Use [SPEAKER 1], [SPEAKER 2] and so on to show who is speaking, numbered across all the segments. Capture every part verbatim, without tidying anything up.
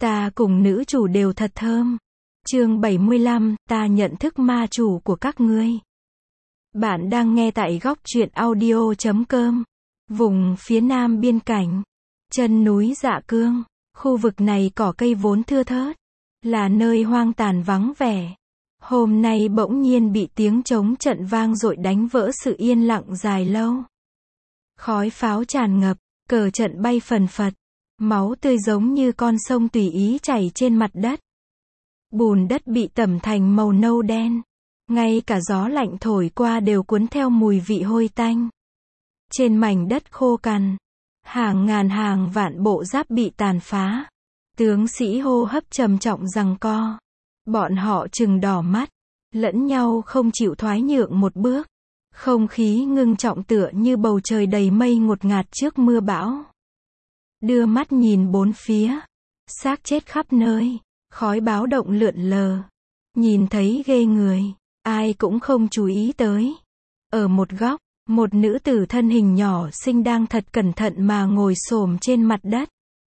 [SPEAKER 1] Ta cùng nữ chủ đều thật thơm. Chương bảy mươi lăm, ta nhận thức ma chủ của các ngươi. Bạn đang nghe tại góc truyện audio chấm com. Vùng phía nam biên cảnh, chân núi Dạ Cương, khu vực này cỏ cây vốn thưa thớt, là nơi hoang tàn vắng vẻ. Hôm nay bỗng nhiên bị tiếng trống trận vang dội đánh vỡ sự yên lặng dài lâu. Khói pháo tràn ngập, cờ trận bay phần phật, máu tươi giống như con sông tùy ý chảy trên mặt đất. Bùn đất bị tẩm thành màu nâu đen, ngay cả gió lạnh thổi qua đều cuốn theo mùi vị hôi tanh. Trên mảnh đất khô cằn, hàng ngàn hàng vạn bộ giáp bị tàn phá. Tướng sĩ hô hấp trầm trọng giằng co. Bọn họ trừng đỏ mắt, lẫn nhau không chịu thoái nhượng một bước. Không khí ngưng trọng tựa như bầu trời đầy mây ngột ngạt trước mưa bão. Đưa mắt nhìn bốn phía, xác chết khắp nơi, khói báo động lượn lờ. Nhìn thấy ghê người, ai cũng không chú ý tới. Ở một góc, một nữ tử thân hình nhỏ xinh đang thật cẩn thận mà ngồi xổm trên mặt đất.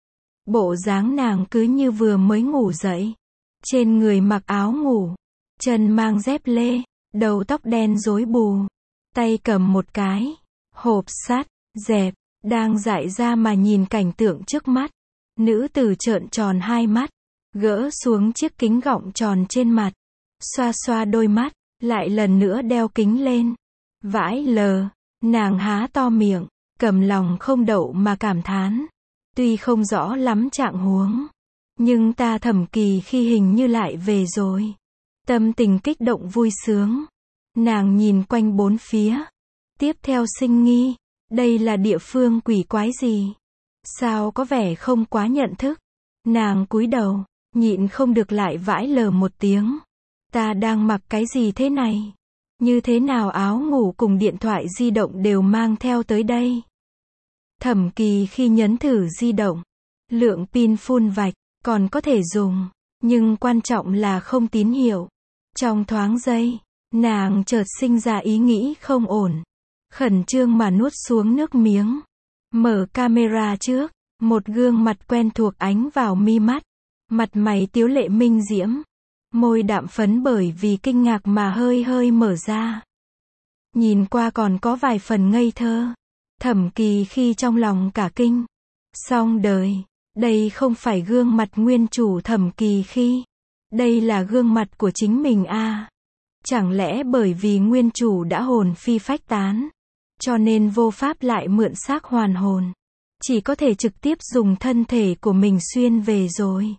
[SPEAKER 1] Bộ dáng nàng cứ như vừa mới ngủ dậy. Trên người mặc áo ngủ, chân mang dép lê, đầu tóc đen rối bù, tay cầm một cái hộp sắt, dẹp, đang dại ra mà nhìn cảnh tượng trước mắt. Nữ tử trợn tròn hai mắt, gỡ xuống chiếc kính gọng tròn trên mặt, xoa xoa đôi mắt, lại lần nữa đeo kính lên. Vãi lờ, nàng há to miệng, cầm lòng không đậu mà cảm thán. Tuy không rõ lắm trạng huống, nhưng ta Thẩm Kỳ khi hình như lại về rồi. Tâm tình kích động vui sướng. Nàng nhìn quanh bốn phía. Tiếp theo sinh nghi. Đây là địa phương quỷ quái gì? Sao có vẻ không quá nhận thức? Nàng cúi đầu, nhịn không được lại vãi lờ một tiếng. Ta đang mặc cái gì thế này? Như thế nào áo ngủ cùng điện thoại di động đều mang theo tới đây? Thẩm Kỳ khi nhấn thử di động. Lượng pin phun vạch, còn có thể dùng. Nhưng quan trọng là không tín hiệu. Trong thoáng giây, nàng chợt sinh ra ý nghĩ không ổn. Khẩn trương mà nuốt xuống nước miếng. Mở camera trước, một gương mặt quen thuộc ánh vào mi mắt. Mặt mày tiếu lệ minh diễm. Môi đạm phấn bởi vì kinh ngạc mà hơi hơi mở ra. Nhìn qua còn có vài phần ngây thơ. Thẩm Kỳ khi trong lòng cả kinh. Xong đời, đây không phải gương mặt nguyên chủ Thẩm Kỳ khi. Đây là gương mặt của chính mình a. À. Chẳng lẽ bởi vì nguyên chủ đã hồn phi phách tán, cho nên vô pháp lại mượn xác hoàn hồn, chỉ có thể trực tiếp dùng thân thể của mình xuyên về rồi.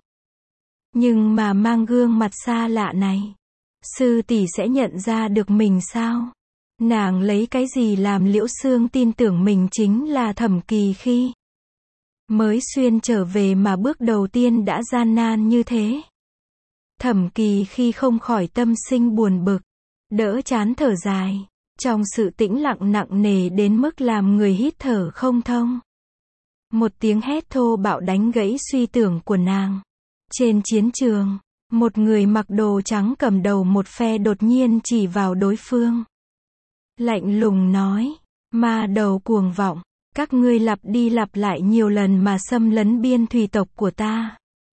[SPEAKER 1] Nhưng mà mang gương mặt xa lạ này, sư tỷ sẽ nhận ra được mình sao? Nàng lấy cái gì làm Liễu Xương tin tưởng mình chính là Thẩm Kỳ khi? Mới xuyên trở về mà bước đầu tiên đã gian nan như thế. Thẩm Kỳ khi không khỏi tâm sinh buồn bực, đỡ chán thở dài, trong sự tĩnh lặng nặng nề đến mức làm người hít thở không thông. Một tiếng hét thô bạo đánh gãy suy tưởng của nàng. Trên chiến trường, một người mặc đồ trắng cầm đầu một phe đột nhiên chỉ vào đối phương. Lạnh lùng nói, ma đầu cuồng vọng, các ngươi lặp đi lặp lại nhiều lần mà xâm lấn biên thùy tộc của ta.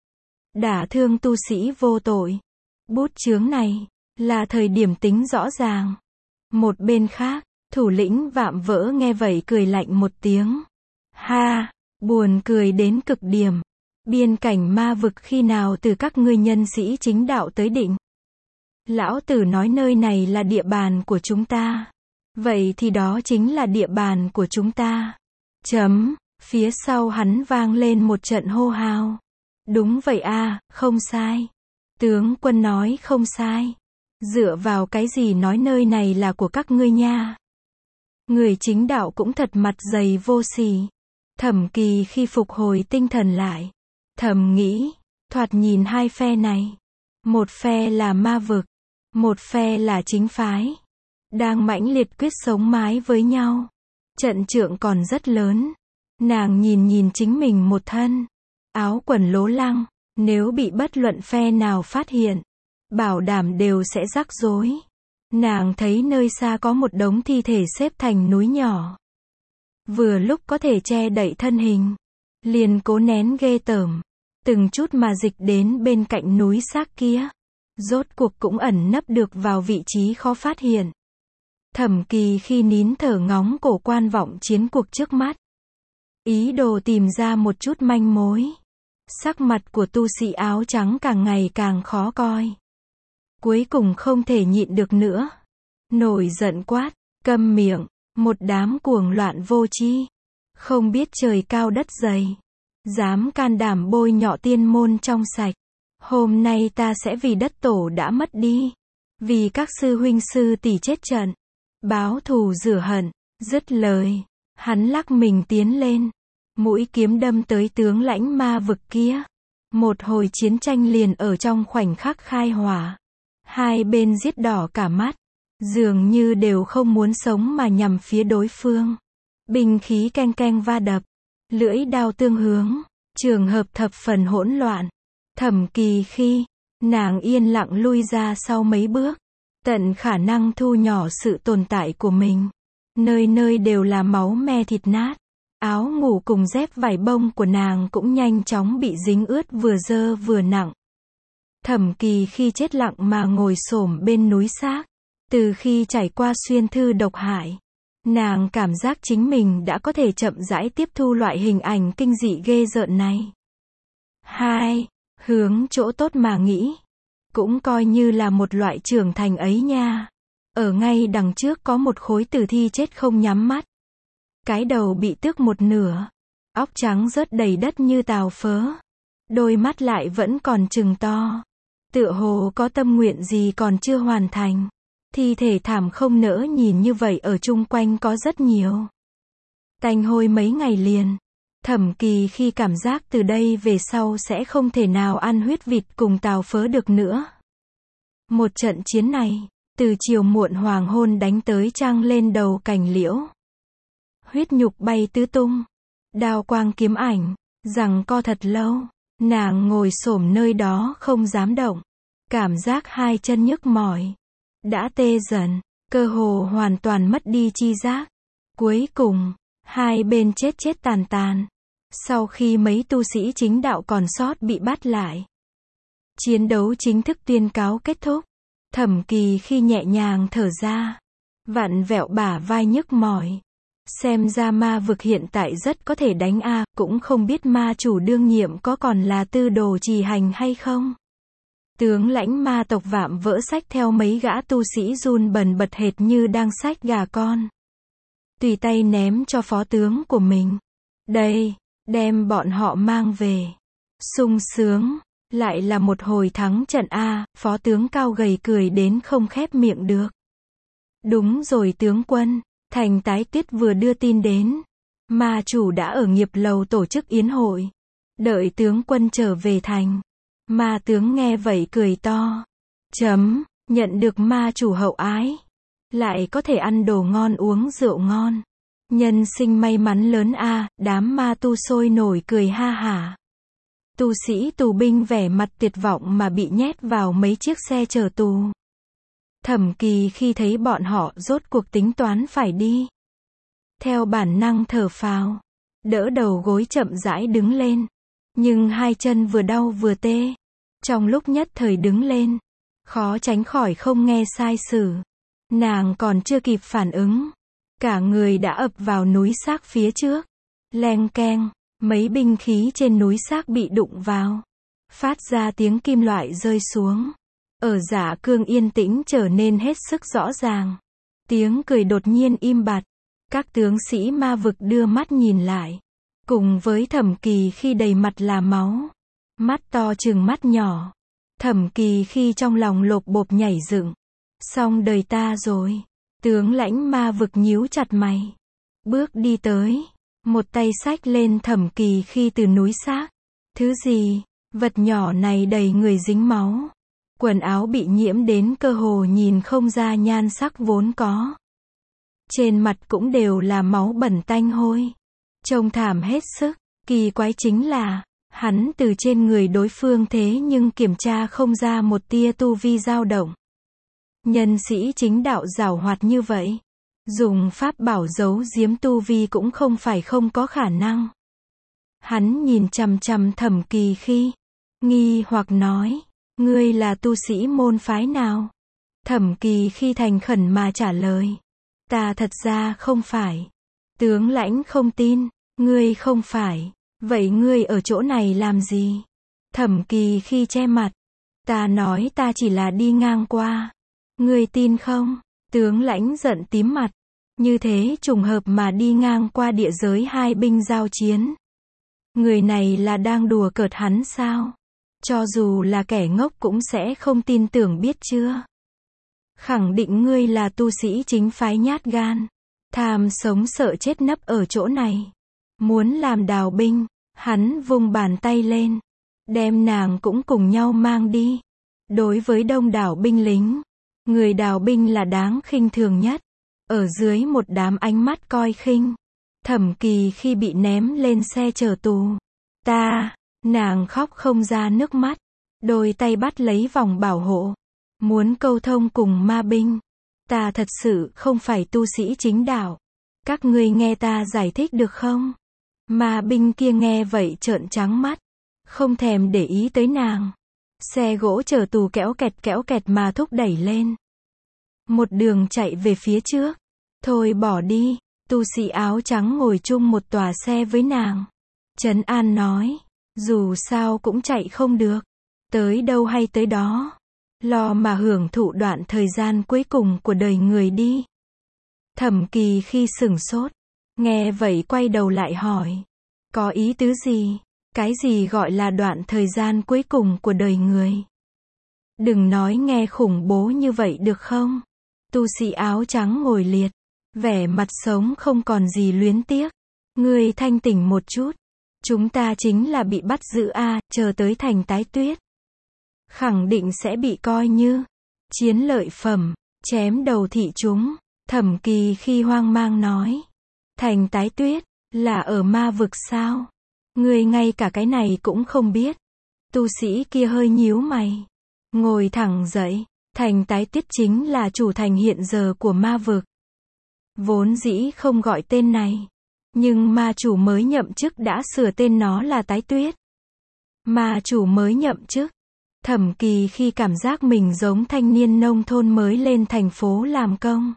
[SPEAKER 1] Đả thương tu sĩ vô tội. Bút chướng này, là thời điểm tính rõ ràng. Một bên khác, thủ lĩnh Vạm Vỡ nghe vậy cười lạnh một tiếng. Ha, buồn cười đến cực điểm. Biên cảnh ma vực khi nào từ các ngươi nhân sĩ chính đạo tới định? Lão tử nói nơi này là địa bàn của chúng ta. Vậy thì đó chính là địa bàn của chúng ta. Chấm, phía sau hắn vang lên một trận hô hào. Đúng vậy a, à, không sai. Tướng quân nói không sai. Dựa vào cái gì nói nơi này là của các ngươi nha? Người chính đạo cũng thật mặt dày vô sỉ. Thẩm Kỳ khi phục hồi tinh thần lại, thầm nghĩ, thoạt nhìn hai phe này. Một phe là ma vực, một phe là chính phái. Đang mãnh liệt quyết sống mái với nhau. Trận trượng còn rất lớn. Nàng nhìn nhìn chính mình một thân. Áo quần lố lăng, nếu bị bất luận phe nào phát hiện, bảo đảm đều sẽ rắc rối. Nàng thấy nơi xa có một đống thi thể xếp thành núi nhỏ. Vừa lúc có thể che đậy thân hình, liền cố nén ghê tởm. từng chút mà dịch đến bên cạnh núi xác kia. Rốt cuộc cũng ẩn nấp được vào vị trí khó phát hiện. Thẩm Kỳ khi nín thở ngóng cổ quan vọng chiến cuộc trước mắt. Ý đồ tìm ra một chút manh mối. Sắc mặt của tu sĩ áo trắng càng ngày càng khó coi. Cuối cùng không thể nhịn được nữa. Nổi giận quát, câm miệng, một đám cuồng loạn vô tri. Không biết trời cao đất dày. Dám can đảm bôi nhọ tiên môn trong sạch. Hôm nay ta sẽ vì đất tổ đã mất đi. Vì các sư huynh sư tỷ chết trận. Báo thù rửa hận. Dứt lời. Hắn lắc mình tiến lên. Mũi kiếm đâm tới tướng lãnh ma vực kia. Một hồi chiến tranh liền ở trong khoảnh khắc khai hỏa. Hai bên giết đỏ cả mắt. Dường như đều không muốn sống mà nhằm phía đối phương. Binh khí keng keng va đập. Lưỡi đao tương hướng. Trường hợp thập phần hỗn loạn. Thẩm Kỳ khi, nàng yên lặng lui ra sau mấy bước. Tận khả năng thu nhỏ sự tồn tại của mình. Nơi nơi đều là máu me thịt nát. Áo ngủ cùng dép vải bông của nàng cũng nhanh chóng bị dính ướt vừa dơ vừa nặng. Thẩm Kỳ khi chết lặng mà ngồi xổm bên núi xác. Từ khi trải qua xuyên thư độc hại, nàng cảm giác chính mình đã có thể chậm rãi tiếp thu loại hình ảnh kinh dị ghê rợn này. Hai, hướng chỗ tốt mà nghĩ. Cũng coi như là một loại trưởng thành ấy nha. Ở ngay đằng trước có một khối tử thi chết không nhắm mắt. Cái đầu bị tước một nửa. Óc trắng rớt đầy đất như tàu phớ. Đôi mắt lại vẫn còn trừng to. Tựa hồ có tâm nguyện gì còn chưa hoàn thành. Thi thể thảm không nỡ nhìn như vậy ở chung quanh có rất nhiều. Tanh hôi mấy ngày liền. Thẩm Kỳ khi cảm giác từ đây về sau sẽ không thể nào ăn huyết vịt cùng tàu phớ được nữa. Một trận chiến này, từ chiều muộn hoàng hôn đánh tới trăng lên đầu cành liễu. Huyết nhục bay tứ tung. Đao quang kiếm ảnh, giằng co thật lâu. Nàng ngồi xổm nơi đó không dám động. Cảm giác hai chân nhức mỏi. Đã tê dần, cơ hồ hoàn toàn mất đi chi giác. Cuối cùng, hai bên chết chết tàn tàn. Sau khi mấy tu sĩ chính đạo còn sót bị bắt lại. Chiến đấu chính thức tuyên cáo kết thúc. Thẩm Kỳ khi nhẹ nhàng thở ra. Vặn vẹo bả vai nhức mỏi. Xem ra ma vực hiện tại rất có thể đánh a, cũng không biết ma chủ đương nhiệm có còn là tư đồ trì hành hay không. Tướng lãnh ma tộc vạm vỡ xách theo mấy gã tu sĩ run bần bật hệt như đang xách gà con. Tùy tay ném cho phó tướng của mình. Đây, đem bọn họ mang về. Sung sướng, lại là một hồi thắng trận a, phó tướng cao gầy cười đến không khép miệng được. Đúng rồi tướng quân, Thành Tái Tuyết vừa đưa tin đến. Ma chủ đã ở nghiệp lầu tổ chức yến hội. Đợi tướng quân trở về thành. Ma tướng nghe vậy cười to. Chấm, nhận được ma chủ hậu ái. Lại có thể ăn đồ ngon uống rượu ngon. Nhân sinh may mắn lớn a, đám ma tu sôi nổi cười ha hả. Tu sĩ tù binh vẻ mặt tuyệt vọng mà bị nhét vào mấy chiếc xe chở tù. Thẩm Kỳ khi thấy bọn họ rốt cuộc tính toán phải đi. Theo bản năng thở phào. Đỡ đầu gối chậm rãi đứng lên. Nhưng hai chân vừa đau vừa tê. Trong lúc nhất thời đứng lên. Khó tránh khỏi không nghe sai sử. Nàng còn chưa kịp phản ứng. Cả người đã ập vào núi xác phía trước. Leng keng. Mấy binh khí trên núi xác bị đụng vào. Phát ra tiếng kim loại rơi xuống. Ở Dạ Cương yên tĩnh trở nên hết sức rõ ràng. Tiếng cười đột nhiên im bặt. Các tướng sĩ ma vực đưa mắt nhìn lại. Cùng với Thẩm Kỳ khi đầy mặt là máu. Mắt to chừng mắt nhỏ. Thẩm Kỳ khi trong lòng lộp bộp nhảy dựng. Xong đời ta rồi. Tướng lãnh ma vực nhíu chặt mày. Bước đi tới. Một tay xách lên Thẩm Kỳ khi từ núi xác. Thứ gì? Vật nhỏ này đầy người dính máu. Quần áo bị nhiễm đến cơ hồ nhìn không ra nhan sắc vốn có. Trên mặt cũng đều là máu bẩn tanh hôi. Trông thảm hết sức. Kỳ quái chính là, hắn từ trên người đối phương thế nhưng kiểm tra không ra một tia tu vi dao động. Nhân sĩ chính đạo giảo hoạt như vậy. Dùng pháp bảo giấu giếm tu vi cũng không phải không có khả năng. Hắn nhìn chằm chằm Thẩm Kỳ Khi, nghi hoặc nói, ngươi là tu sĩ môn phái nào? Thẩm Kỳ Khi thành khẩn mà trả lời, ta thật ra không phải. Tướng lãnh không tin, ngươi không phải, vậy ngươi ở chỗ này làm gì? Thẩm Kỳ Khi che mặt, ta nói ta chỉ là đi ngang qua. Ngươi tin không? Tướng lãnh giận tím mặt, như thế trùng hợp mà đi ngang qua địa giới hai binh giao chiến. Người này là đang đùa cợt hắn sao? Cho dù là kẻ ngốc cũng sẽ không tin tưởng biết chưa? Khẳng định ngươi là tu sĩ chính phái nhát gan, tham sống sợ chết nấp ở chỗ này. Muốn làm đào binh, hắn vung bàn tay lên, đem nàng cũng cùng nhau mang đi. Đối với đông đảo binh lính, người đào binh là đáng khinh thường nhất. Ở dưới một đám ánh mắt coi khinh, Thẩm Kỳ Khi bị ném lên xe chở tù. Ta, nàng khóc không ra nước mắt, đôi tay bắt lấy vòng bảo hộ, muốn câu thông cùng ma binh. Ta thật sự không phải tu sĩ chính đạo. Các ngươi nghe ta giải thích được không? Ma binh kia nghe vậy trợn trắng mắt, không thèm để ý tới nàng. Xe gỗ chở tù kéo kẹt kéo kẹt mà thúc đẩy lên. Một đường chạy về phía trước. Thôi bỏ đi, tu sĩ áo trắng ngồi chung một tòa xe với nàng. Trấn an nói, dù sao cũng chạy không được. Tới đâu hay tới đó. Lo mà hưởng thụ đoạn thời gian cuối cùng của đời người đi. Thẩm Kỳ Khi sửng sốt, nghe vậy quay đầu lại hỏi, có ý tứ gì? Cái gì gọi là đoạn thời gian cuối cùng của đời người? Đừng nói nghe khủng bố như vậy được không? Tu sĩ áo trắng ngồi liệt, vẻ mặt sống không còn gì luyến tiếc. Ngươi thanh tỉnh một chút. Chúng ta chính là bị bắt giữ a, à, chờ tới thành Tái Tuyết. Khẳng định sẽ bị coi như chiến lợi phẩm, chém đầu thị chúng. Thẩm Kỳ Khi hoang mang nói, thành Tái Tuyết, là ở ma vực sao? Ngươi ngay cả cái này cũng không biết. Tu sĩ kia hơi nhíu mày, ngồi thẳng dậy. Thành Tái Tuyết chính là chủ thành hiện giờ của ma vực. Vốn dĩ không gọi tên này, nhưng ma chủ mới nhậm chức đã sửa tên nó là Tái Tuyết. Ma chủ mới nhậm chức. Thẩm Kỳ Khi cảm giác mình giống thanh niên nông thôn mới lên thành phố làm công.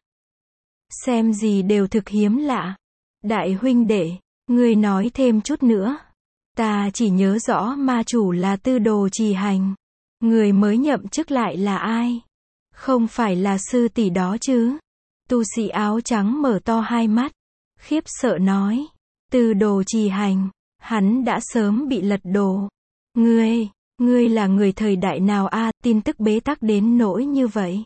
[SPEAKER 1] Xem gì đều thực hiếm lạ. Đại huynh đệ, ngươi nói thêm chút nữa. Ta chỉ nhớ rõ ma chủ là Tư Đồ Trì Hành. Người mới nhậm chức lại là ai? Không phải là sư tỷ đó chứ? Tu sĩ áo trắng mở to hai mắt, khiếp sợ nói, Tư Đồ Trì Hành, hắn đã sớm bị lật đổ. Ngươi, ngươi là người thời đại nào a? À, tin tức bế tắc đến nỗi như vậy.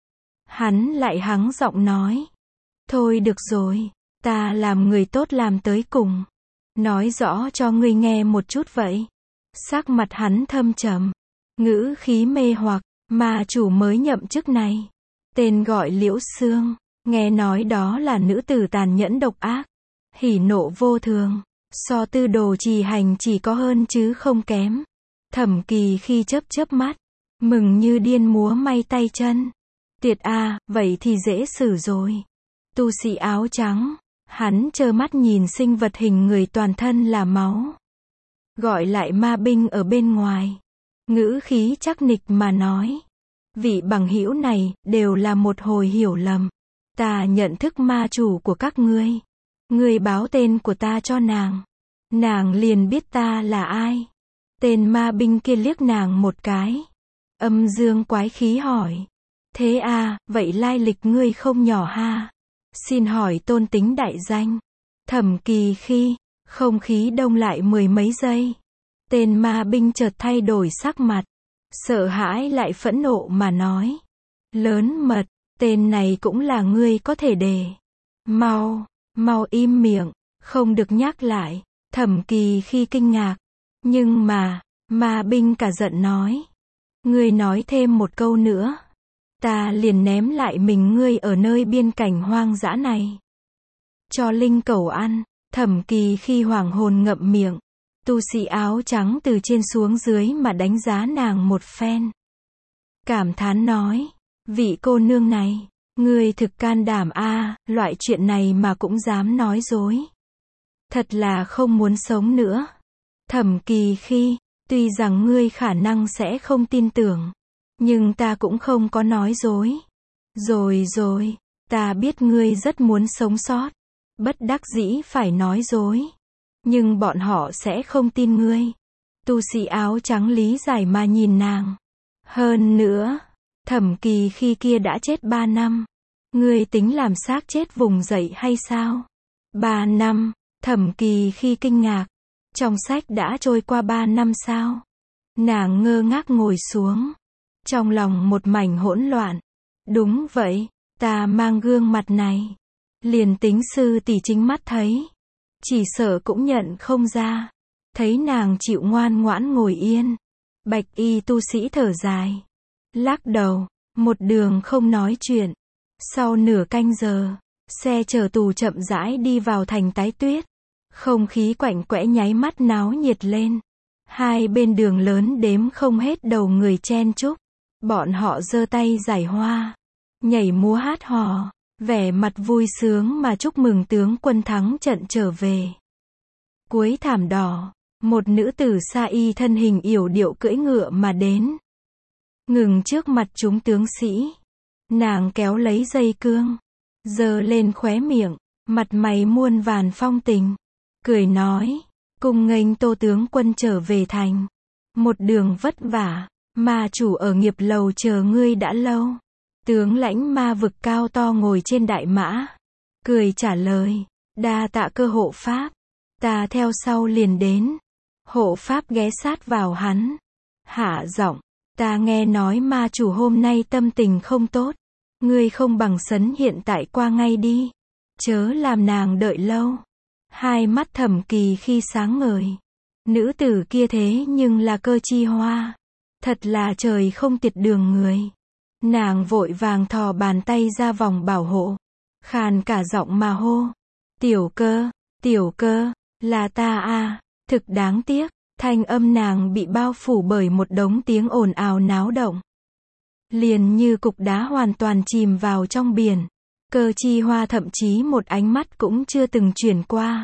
[SPEAKER 1] Hắn lại hắng giọng nói, thôi được rồi, ta làm người tốt làm tới cùng. Nói rõ cho ngươi nghe một chút vậy. Sắc mặt hắn thâm trầm, ngữ khí mê hoặc. Ma chủ mới nhậm chức này, tên gọi Liễu Sương, nghe nói đó là nữ tử tàn nhẫn độc ác, hỉ nộ vô thường, so Tư Đồ Trì Hành chỉ có hơn chứ không kém. Thẩm Kỳ Khi chớp chớp mắt, mừng như điên múa may tay chân. Tiệt a, vậy thì dễ xử rồi. Tu sĩ áo trắng, hắn trơ mắt nhìn sinh vật hình người toàn thân là máu. Gọi lại ma binh ở bên ngoài. Ngữ khí chắc nịch mà nói, vị bằng hữu này đều là một hồi hiểu lầm. Ta nhận thức ma chủ của các ngươi. Ngươi báo tên của ta cho nàng, nàng liền biết ta là ai. Tên ma binh kia liếc nàng một cái, âm dương quái khí hỏi, thế à, vậy lai lịch ngươi không nhỏ ha? Xin hỏi tôn tính đại danh. Thẩm Kỳ Khi, không khí đông lại mười mấy giây. Tên ma binh chợt thay đổi sắc mặt, sợ hãi lại phẫn nộ mà nói, lớn mật, tên này cũng là ngươi có thể đề. Mau, mau im miệng, không được nhắc lại. Thẩm Kỳ Khi kinh ngạc, nhưng mà, ma binh cả giận nói, ngươi nói thêm một câu nữa, ta liền ném lại mình ngươi ở nơi biên cảnh hoang dã này. Cho linh cẩu ăn. Thẩm Kỳ Khi hoảng hồn ngậm miệng. Tu sĩ áo trắng từ trên xuống dưới mà đánh giá nàng một phen. Cảm thán nói, vị cô nương này, ngươi thực can đảm a, loại chuyện này mà cũng dám nói dối. Thật là không muốn sống nữa. Thẩm Kỳ Khi, tuy rằng ngươi khả năng sẽ không tin tưởng, nhưng ta cũng không có nói dối. Rồi rồi, ta biết ngươi rất muốn sống sót, bất đắc dĩ phải nói dối. Nhưng bọn họ sẽ không tin ngươi. Tu sĩ áo trắng lý giải mà nhìn nàng. Hơn nữa, Thẩm Kỳ Khi kia đã chết ba năm. Ngươi tính làm xác chết vùng dậy hay sao? Ba năm, Thẩm Kỳ Khi kinh ngạc. Trong sách đã trôi qua ba năm sao? Nàng ngơ ngác ngồi xuống. Trong lòng một mảnh hỗn loạn. Đúng vậy, ta mang gương mặt này. Liền tính sư tỷ chính mắt thấy, chỉ sợ cũng nhận không ra. Thấy nàng chịu ngoan ngoãn ngồi yên. Bạch y tu sĩ thở dài. Lắc đầu, một đường không nói chuyện. Sau nửa canh giờ, xe chở tù chậm rãi đi vào thành Tái Tuyết. Không khí quạnh quẽ nháy mắt náo nhiệt lên. Hai bên đường lớn đếm không hết đầu người chen chúc. Bọn họ giơ tay giải hoa, nhảy múa hát hò, vẻ mặt vui sướng mà chúc mừng tướng quân thắng trận trở về. Cuối thảm đỏ, một nữ tử sa y thân hình yểu điệu cưỡi ngựa mà đến. Ngừng trước mặt chúng tướng sĩ. Nàng kéo lấy dây cương, giơ lên khóe miệng, mặt mày muôn vàn phong tình. Cười nói, cùng nghênh Tô tướng quân trở về thành. Một đường vất vả, ma chủ ở nghiệp lầu chờ ngươi đã lâu. Tướng lãnh ma vực cao to ngồi trên đại mã. Cười trả lời, đa tạ cơ hộ pháp. Ta theo sau liền đến. Hộ pháp ghé sát vào hắn. Hạ giọng, ta nghe nói ma chủ hôm nay tâm tình không tốt. Ngươi không bằng sấn hiện tại qua ngay đi. Chớ làm nàng đợi lâu. Hai mắt Thẩm Kỳ Khi sáng ngời. Nữ tử kia thế nhưng là Cơ Chi Hoa. Thật là trời không tiệt đường người. Nàng vội vàng thò bàn tay ra vòng bảo hộ. Khàn cả giọng mà hô. Tiểu Cơ, Tiểu Cơ, là ta à, thực đáng tiếc. Thanh âm nàng bị bao phủ bởi một đống tiếng ồn ào náo động. Liền như cục đá hoàn toàn chìm vào trong biển. Cơ Chi Hoa thậm chí một ánh mắt cũng chưa từng chuyển qua.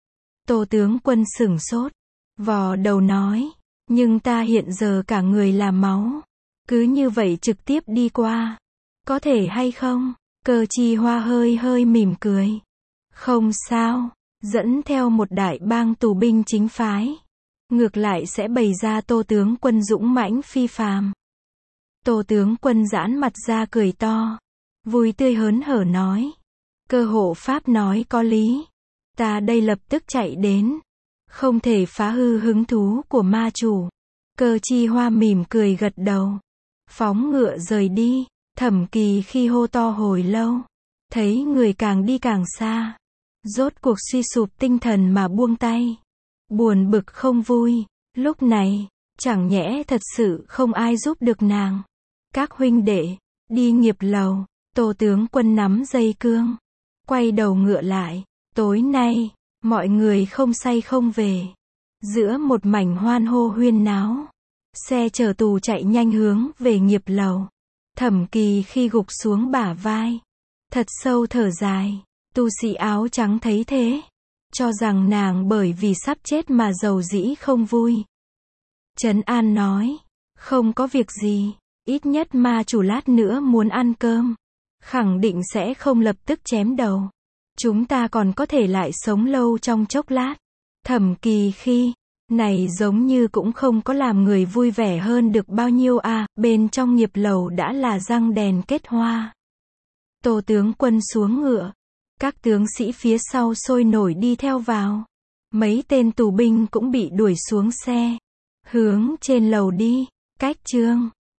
[SPEAKER 1] Tô tướng quân sửng sốt, vò đầu nói, nhưng ta hiện giờ cả người là máu. Cứ như vậy trực tiếp đi qua. Có thể hay không? Cơ Chi Hoa hơi hơi mỉm cười. Không sao, dẫn theo một đại bang tù binh chính phái. Ngược lại sẽ bày ra Tô tướng quân dũng mãnh phi phàm. Tô tướng quân giãn mặt ra cười to. Vui tươi hớn hở nói. Cơ hộ pháp nói có lý. Ta đây lập tức chạy đến. Không thể phá hư hứng thú của ma chủ. Cơ Chi Hoa mỉm cười gật đầu. Phóng ngựa rời đi. Thẩm Kỳ Khi hô to hồi lâu. Thấy người càng đi càng xa. Rốt cuộc suy sụp tinh thần mà buông tay. Buồn bực không vui. Lúc này, chẳng nhẽ thật sự không ai giúp được nàng. Các huynh đệ, đi nghiệp lầu. Tô tướng quân nắm dây cương. Quay đầu ngựa lại. Tối nay, mọi người không say không về. Giữa một mảnh hoan hô huyên náo. Xe chở tù chạy nhanh hướng về nghiệp lầu. Thẩm Kỳ Khi gục xuống bả vai. Thật sâu thở dài. Tu sĩ áo trắng thấy thế. Cho rằng nàng bởi vì sắp chết mà giàu dĩ không vui. Trấn An nói. Không có việc gì. Ít nhất ma chủ lát nữa muốn ăn cơm. Khẳng định sẽ không lập tức chém đầu. Chúng ta còn có thể lại sống lâu trong chốc lát. Thẩm Kỳ Khi, này giống như cũng không có làm người vui vẻ hơn được bao nhiêu à, bên trong nghiệp lầu đã là răng đèn kết hoa. Tô tướng quân xuống ngựa. Các tướng sĩ phía sau sôi nổi đi theo vào. Mấy tên tù binh cũng bị đuổi xuống xe. Hướng trên lầu đi. Cách chương